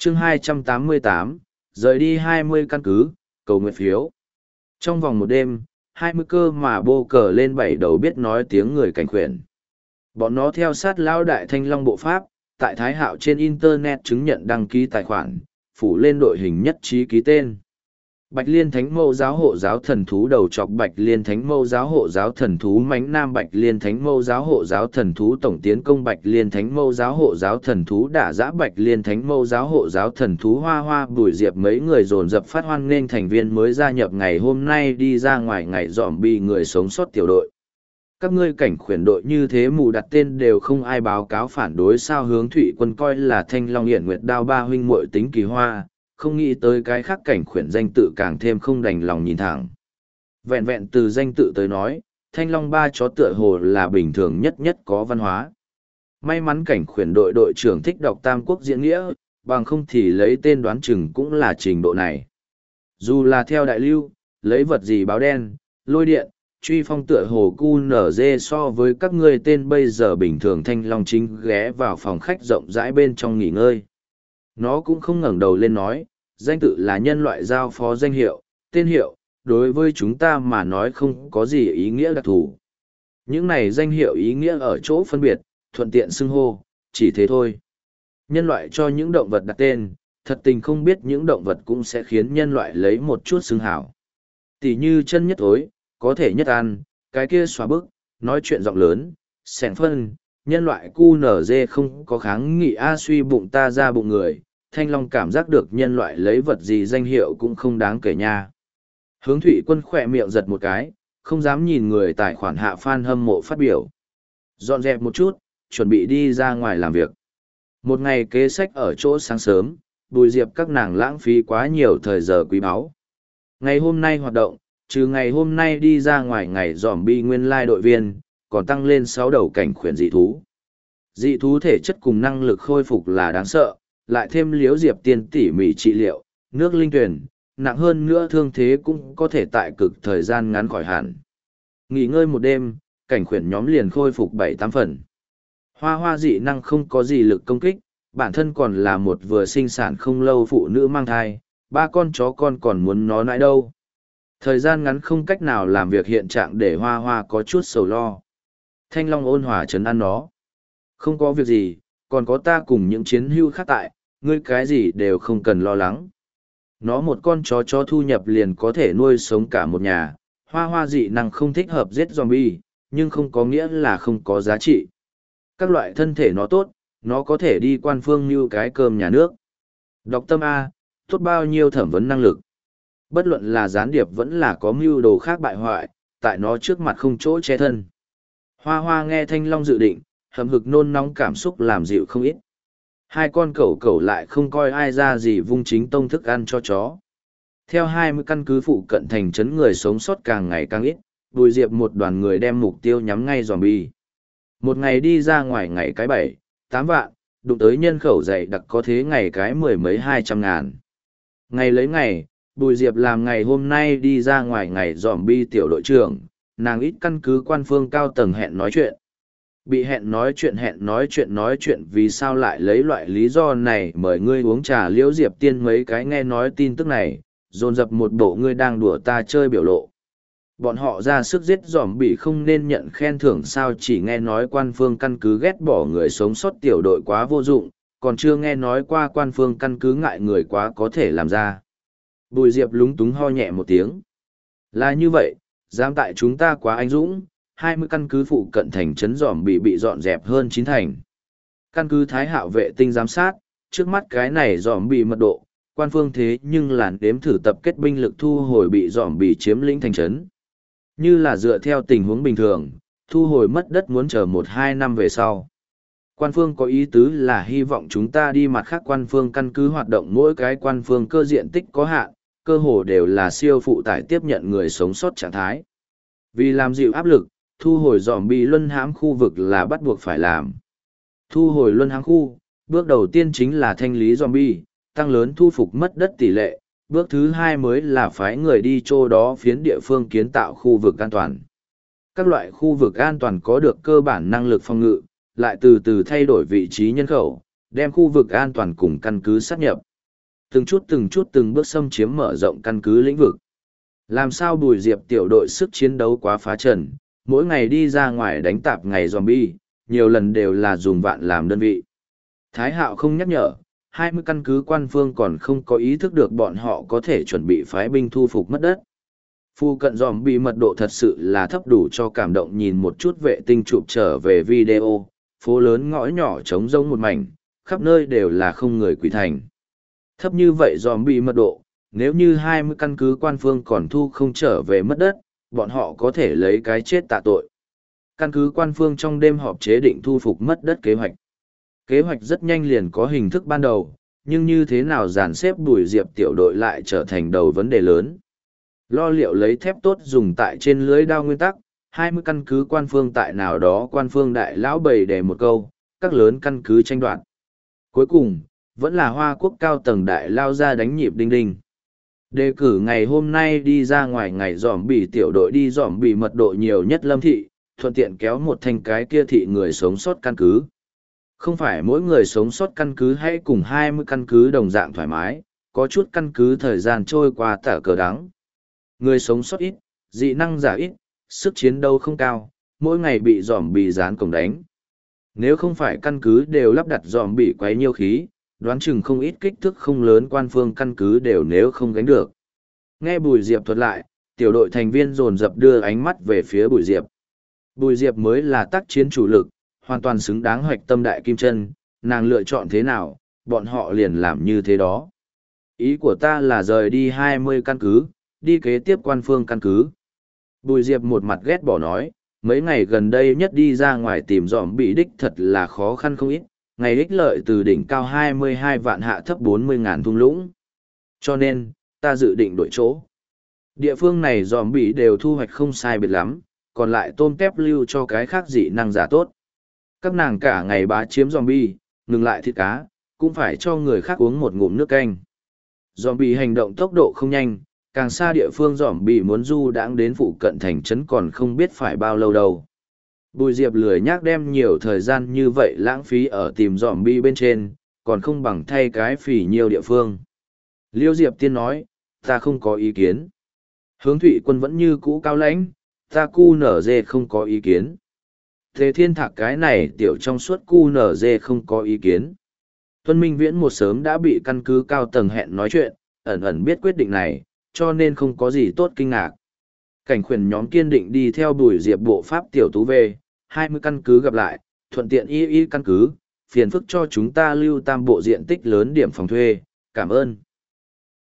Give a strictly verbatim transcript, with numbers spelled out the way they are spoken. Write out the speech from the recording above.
chương hai trăm tám mươi tám, rời đi hai mươi căn cứ, cầu nguyện phiếu. Trong vòng một đêm, hai mươi cơ mà bô cờ lên bảy đầu biết nói tiếng người cảnh khuyển. Bọn nó theo sát lão đại Thanh Long bộ pháp, tại Thái Hạo trên Internet chứng nhận đăng ký tài khoản, phủ lên đội hình nhất trí ký tên. Bạch Liên Thánh Mâu giáo hộ giáo thần thú đầu chọc Bạch Liên Thánh Mâu giáo hộ giáo thần thú mãnh nam Bạch Liên Thánh Mâu giáo hộ giáo thần thú tổng tiến công Bạch Liên Thánh Mâu giáo hộ giáo thần thú đả giã Bạch Liên Thánh Mâu giáo hộ giáo thần thú hoa hoa bùi diệp mấy người dồn dập phát hoan nghênh thành viên mới gia nhập ngày hôm nay đi ra ngoài ngày dòm bi người sống sót tiểu đội. Các ngươi cảnh khuyển đội như thế mù đặt tên đều không ai báo cáo phản đối sao Hướng Thụy Quân coi là Thanh Long Hiển Nguyệt Đao ba huynh muội tính kỳ hoa, không nghĩ tới cái khác cảnh khuyển danh tự càng thêm không đành lòng nhìn thẳng. Vẹn vẹn từ danh tự tới nói, Thanh Long ba chó tựa hồ là bình thường nhất nhất có văn hóa. May mắn cảnh khuyển đội đội trưởng thích đọc Tam Quốc diễn nghĩa, bằng không thì lấy tên đoán chừng cũng là trình độ này. Dù là theo đại lưu, lấy vật gì báo đen, lôi điện, truy phong tựa hồ cu nở dê so với các ngươi tên bây giờ bình thường Thanh Long chính ghé vào phòng khách rộng rãi bên trong nghỉ ngơi. Nó cũng không ngẩng đầu lên nói, danh tự là nhân loại giao phó danh hiệu, tên hiệu, đối với chúng ta mà nói không có gì ý nghĩa đặc thù. Những này danh hiệu ý nghĩa ở chỗ phân biệt, thuận tiện xưng hô, chỉ thế thôi. Nhân loại cho những động vật đặt tên, thật tình không biết những động vật cũng sẽ khiến nhân loại lấy một chút xưng hảo. Tỷ như chân nhất thối, có thể nhất ăn, cái kia xóa bức, nói chuyện giọng lớn, sẻn phân, nhân loại cu nở dê không có kháng nghị a suy bụng ta ra bụng người, Thanh Long cảm giác được nhân loại lấy vật gì danh hiệu cũng không đáng kể nha. Hướng Thụy Quân khỏe miệng giật một cái, không dám nhìn người tài khoản hạ fan hâm mộ phát biểu. Dọn dẹp một chút, chuẩn bị đi ra ngoài làm việc. Một ngày kế sách ở chỗ sáng sớm, Bùi Diệp các nàng lãng phí quá nhiều thời giờ quý báu. Ngày hôm nay hoạt động, trừ ngày hôm nay đi ra ngoài ngày dòm bi nguyên lai đội viên, còn tăng lên sáu đầu cảnh khuyển dị thú. Dị thú thể chất cùng năng lực khôi phục là đáng sợ, lại thêm liếu diệp tiên tỉ mỉ trị liệu, nước linh tuyển, nặng hơn nữa thương thế cũng có thể tại cực thời gian ngắn khỏi hẳn. Nghỉ ngơi một đêm, cảnh khuyển nhóm liền khôi phục bảy tám phần. Hoa hoa dị năng không có gì lực công kích, bản thân còn là một vừa sinh sản không lâu phụ nữ mang thai, ba con chó con còn muốn nó nãi đâu. Thời gian ngắn không cách nào làm việc hiện trạng để hoa hoa có chút sầu lo. Thanh Long ôn hòa trấn an nó. Không có việc gì, còn có ta cùng những chiến hưu khác tại, ngươi cái gì đều không cần lo lắng. Nó một con chó chó thu nhập liền có thể nuôi sống cả một nhà, hoa hoa dị năng không thích hợp giết zombie, nhưng không có nghĩa là không có giá trị. Các loại thân thể nó tốt, nó có thể đi quan phương như cái cơm nhà nước. Đọc tâm A, tốt bao nhiêu thẩm vấn năng lực. Bất luận là gián điệp vẫn là có mưu đồ khác bại hoại, tại nó trước mặt không chỗ che thân. Hoa hoa nghe Thanh Long dự định, hầm hực nôn nóng cảm xúc làm dịu không ít. Hai con cẩu cẩu lại không coi ai ra gì vung chính tông thức ăn cho chó. Theo hai mươi căn cứ phụ cận thành trấn người sống sót càng ngày càng ít, Bùi Diệp một đoàn người đem mục tiêu nhắm ngay zombie. Một ngày đi ra ngoài ngày cái bảy, tám vạn, đụng tới nhân khẩu dày đặc có thế ngày cái mười mấy hai trăm ngàn. Ngày lấy ngày, Bùi Diệp làm ngày hôm nay đi ra ngoài ngày zombie tiểu đội trưởng, nàng ít căn cứ quan phương cao tầng hẹn nói chuyện. Bị hẹn nói chuyện hẹn nói chuyện nói chuyện vì sao lại lấy loại lý do này mời ngươi uống trà liễu diệp tiên mấy cái nghe nói tin tức này, dồn dập một bộ ngươi đang đùa ta chơi biểu lộ. Bọn họ ra sức giết dòm bị không nên nhận khen thưởng sao chỉ nghe nói quan phương căn cứ ghét bỏ người sống sót tiểu đội quá vô dụng, còn chưa nghe nói qua quan phương căn cứ ngại người quá có thể làm ra. Bùi Diệp lúng túng ho nhẹ một tiếng. Là như vậy, dám tại chúng ta quá anh dũng, hai mươi căn cứ phụ cận thành trấn dòm bị bị dọn dẹp hơn chín thành. Căn cứ Thái Hạo vệ tinh giám sát, trước mắt cái này dòm bị mật độ, quan phương thế nhưng làn đếm thử tập kết binh lực thu hồi bị dòm bị chiếm lĩnh thành trấn. Như là dựa theo tình huống bình thường, thu hồi mất đất muốn chờ một hai năm về sau. Quan phương có ý tứ là hy vọng chúng ta đi mặt khác quan phương căn cứ hoạt động mỗi cái quan phương cơ diện tích có hạn, cơ hồ đều là siêu phụ tải tiếp nhận người sống sót trạng thái. Vì làm dịu áp lực, thu hồi dòm bị luân hãm khu vực là bắt buộc phải làm. Thu hồi luân hãm khu, bước đầu tiên chính là thanh lý zombie, tăng lớn thu phục mất đất tỷ lệ, bước thứ hai mới là phái người đi chỗ đó phiến địa phương kiến tạo khu vực an toàn. Các loại khu vực an toàn có được cơ bản năng lực phòng ngự, lại từ từ thay đổi vị trí nhân khẩu, đem khu vực an toàn cùng căn cứ sát nhập. từng chút từng chút từng bước xâm chiếm mở rộng căn cứ lĩnh vực. Làm sao Bùi Diệp tiểu đội sức chiến đấu quá phá trần, mỗi ngày đi ra ngoài đánh tạp ngày zombie, nhiều lần đều là dùng vạn làm đơn vị. Thái Hạo không nhắc nhở, hai mươi căn cứ quan phương còn không có ý thức được bọn họ có thể chuẩn bị phái binh thu phục mất đất. Phu cận zombie mật độ thật sự là thấp đủ cho cảm động, nhìn một chút vệ tinh chụp trở về video, phố lớn ngõ nhỏ trống rỗng một mảnh, khắp nơi đều là không người quỷ thành. Thấp như vậy zombie mật độ, nếu như hai mươi căn cứ quan phương còn thu không trở về mất đất, bọn họ có thể lấy cái chết tạ tội. Căn cứ quan phương trong đêm họp chế định thu phục mất đất kế hoạch. Kế hoạch rất nhanh liền có hình thức ban đầu, nhưng như thế nào dàn xếp Bùi Diệp tiểu đội lại trở thành đầu vấn đề lớn. Lo liệu lấy thép tốt dùng tại trên lưới đao nguyên tắc, hai mươi căn cứ quan phương tại nào đó quan phương đại lão bày để một câu, các lớn căn cứ tranh đoạt. Cuối cùng, vẫn là Hoa Quốc cao tầng đại lao ra đánh nhịp đinh đinh. Đề cử ngày hôm nay đi ra ngoài ngày dòm bỉ tiểu đội đi dòm bỉ mật độ nhiều nhất Lâm thị, thuận tiện kéo một thành cái kia thị người sống sót căn cứ. Không phải mỗi người sống sót căn cứ hay cùng hai mươi căn cứ đồng dạng thoải mái, có chút căn cứ thời gian trôi qua tả cờ đắng. Người sống sót ít, dị năng giả ít, sức chiến đấu không cao, mỗi ngày bị dòm bỉ dán cổng đánh. Nếu không phải căn cứ đều lắp đặt dòm bỉ quấy nhiêu khí, đoán chừng không ít kích thước không lớn quan phương căn cứ đều nếu không gánh được. Nghe Bùi Diệp thuật lại, tiểu đội thành viên dồn dập đưa ánh mắt về phía Bùi Diệp. Bùi Diệp mới là tác chiến chủ lực, hoàn toàn xứng đáng hoạch tâm đại kim chân, nàng lựa chọn thế nào, bọn họ liền làm như thế đó. Ý của ta là rời đi hai mươi căn cứ, đi kế tiếp quan phương căn cứ. Bùi Diệp một mặt ghét bỏ nói, mấy ngày gần đây nhất đi ra ngoài tìm dòm bị đích thật là khó khăn không ít, ngày ích lợi từ đỉnh cao hai mươi hai vạn hạ thấp bốn mươi ngàn thung lũng. Cho nên, ta dự định đổi chỗ. Địa phương này dòm bị đều thu hoạch không sai biệt lắm, còn lại tôm tép lưu cho cái khác dị năng giả tốt. Các nàng cả ngày bá chiếm zombie, ngừng lại thịt cá, cũng phải cho người khác uống một ngụm nước canh. Zombie hành động tốc độ không nhanh, càng xa địa phương zombie muốn du đãng đến phụ cận thành trấn còn không biết phải bao lâu đâu. Bùi Diệp lười nhác đem nhiều thời gian như vậy lãng phí ở tìm zombie bên trên, còn không bằng thay cái phỉ nhiều địa phương. Liêu Diệp tiên nói, ta không có ý kiến. Hướng Thụy Quân vẫn như cũ cao lãnh, ta cu nở dê không có ý kiến. Thế Thiên Thạc cái này tiểu trong suốt cu nở dê không có ý kiến. Tuân Minh Viễn một sớm đã bị căn cứ cao tầng hẹn nói chuyện, ẩn ẩn biết quyết định này, cho nên không có gì tốt kinh ngạc. Cảnh khuyển nhóm kiên định đi theo Bùi Diệp bộ pháp tiểu tú về, hai mươi căn cứ gặp lại, thuận tiện y y căn cứ, phiền phức cho chúng ta lưu tam bộ diện tích lớn điểm phòng thuê, cảm ơn.